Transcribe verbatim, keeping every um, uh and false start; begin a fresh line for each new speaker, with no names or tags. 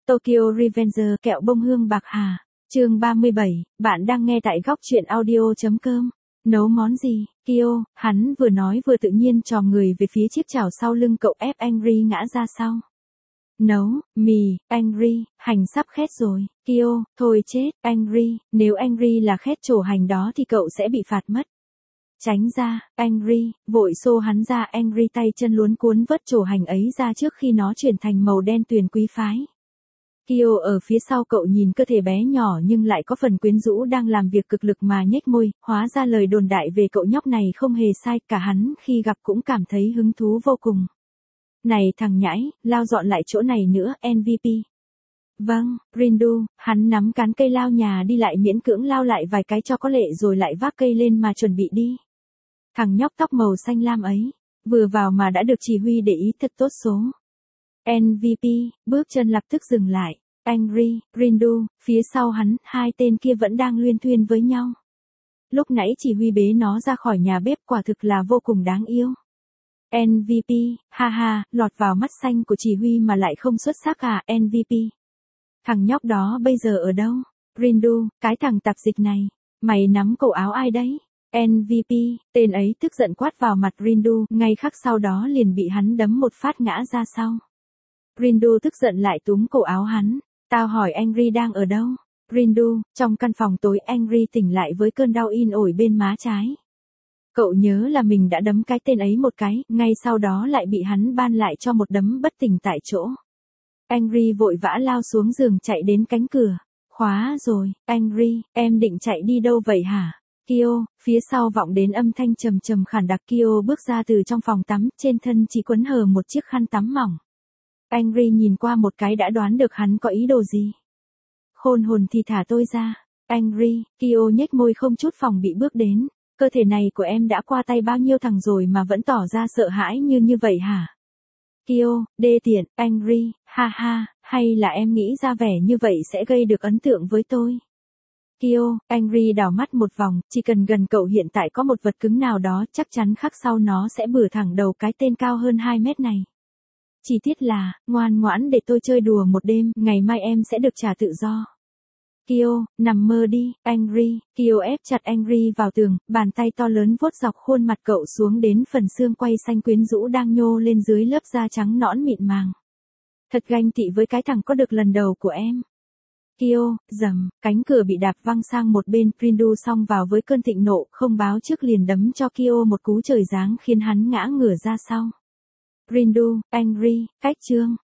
Tokyo Revenger kẹo bông hương bạc hà. Chương ba mươi bảy, bạn đang nghe tại góc truyện audio.com. Nấu món gì, Kyo? Hắn vừa nói vừa tự nhiên trò người về phía chiếc chảo sau lưng cậu ép Angry ngã ra sau. Nấu, mì, Angry, hành sắp khét rồi, Kyo, thôi chết, Angry, nếu Angry là khét trổ hành đó thì cậu sẽ bị phạt mất. Tránh ra, Angry, vội xô hắn ra. Angry tay chân luống cuốn vớt trổ hành ấy ra trước khi nó chuyển thành màu đen tuyền quý phái. Kyo ở phía sau cậu nhìn cơ thể bé nhỏ nhưng lại có phần quyến rũ đang làm việc cực lực mà nhếch môi, hóa ra lời đồn đại về cậu nhóc này không hề sai, cả hắn khi gặp cũng cảm thấy hứng thú vô cùng. Này thằng nhãi, lao dọn lại chỗ này nữa, em vê pê. Vâng, Rindu, hắn nắm cán cây lao nhà đi lại miễn cưỡng lao lại vài cái cho có lệ rồi lại vác cây lên mà chuẩn bị đi. Thằng nhóc tóc màu xanh lam ấy, vừa vào mà đã được chỉ huy để ý thật tốt số. em vê pê, bước chân lập tức dừng lại. Angry, Rindu, phía sau hắn, hai tên kia vẫn đang luyên thuyên với nhau. Lúc nãy chỉ huy bế nó ra khỏi nhà bếp quả thực là vô cùng đáng yêu. em vê pê, ha ha, lọt vào mắt xanh của chỉ huy mà lại không xuất sắc à, em vê pê. Thằng nhóc đó bây giờ ở đâu? Rindu, cái thằng tạp dịch này, mày nắm cổ áo ai đấy? em vê pê, tên ấy tức giận quát vào mặt Rindu, ngay khắc sau đó liền bị hắn đấm một phát ngã ra sau. Rindu tức giận lại túm cổ áo hắn. Tao hỏi Angry đang ở đâu? Rindu, trong căn phòng tối. Angry tỉnh lại với cơn đau in ỏi bên má trái. Cậu nhớ là mình đã đấm cái tên ấy một cái, ngay sau đó lại bị hắn ban lại cho một đấm bất tỉnh tại chỗ. Angry vội vã lao xuống giường chạy đến cánh cửa. Khóa rồi, Angry, em định chạy đi đâu vậy hả? Kyo, phía sau vọng đến âm thanh trầm trầm khản đặc. Kyo bước ra từ trong phòng tắm, trên thân chỉ quấn hờ một chiếc khăn tắm mỏng. Angry nhìn qua một cái đã đoán được hắn có ý đồ gì. Khôn hồn thì thả tôi ra. Angry, Kyo nhếch môi không chút phòng bị bước đến. Cơ thể này của em đã qua tay bao nhiêu thằng rồi mà vẫn tỏ ra sợ hãi như như vậy hả? Kyo, đê tiện. Angry, ha ha, hay là em nghĩ ra vẻ như vậy sẽ gây được ấn tượng với tôi? Kyo, Angry đảo mắt một vòng, chỉ cần gần cậu hiện tại có một vật cứng nào đó chắc chắn khắc sau nó sẽ bừa thẳng đầu cái tên cao hơn hai mét này. Chỉ tiết là, ngoan ngoãn để tôi chơi đùa một đêm, ngày mai em sẽ được trả tự do. Kyo, nằm mơ đi, Angry. Kyo ép chặt Angry vào tường, bàn tay to lớn vuốt dọc khuôn mặt cậu xuống đến phần xương quai xanh quyến rũ đang nhô lên dưới lớp da trắng nõn mịn màng. Thật ganh tị với cái thằng có được lần đầu của em. Kyo, rầm, cánh cửa bị đạp văng sang một bên. Rindu xông vào với cơn thịnh nộ, không báo trước liền đấm cho Kyo một cú trời giáng khiến hắn ngã ngửa ra sau. Rindu, Angry, cách chương.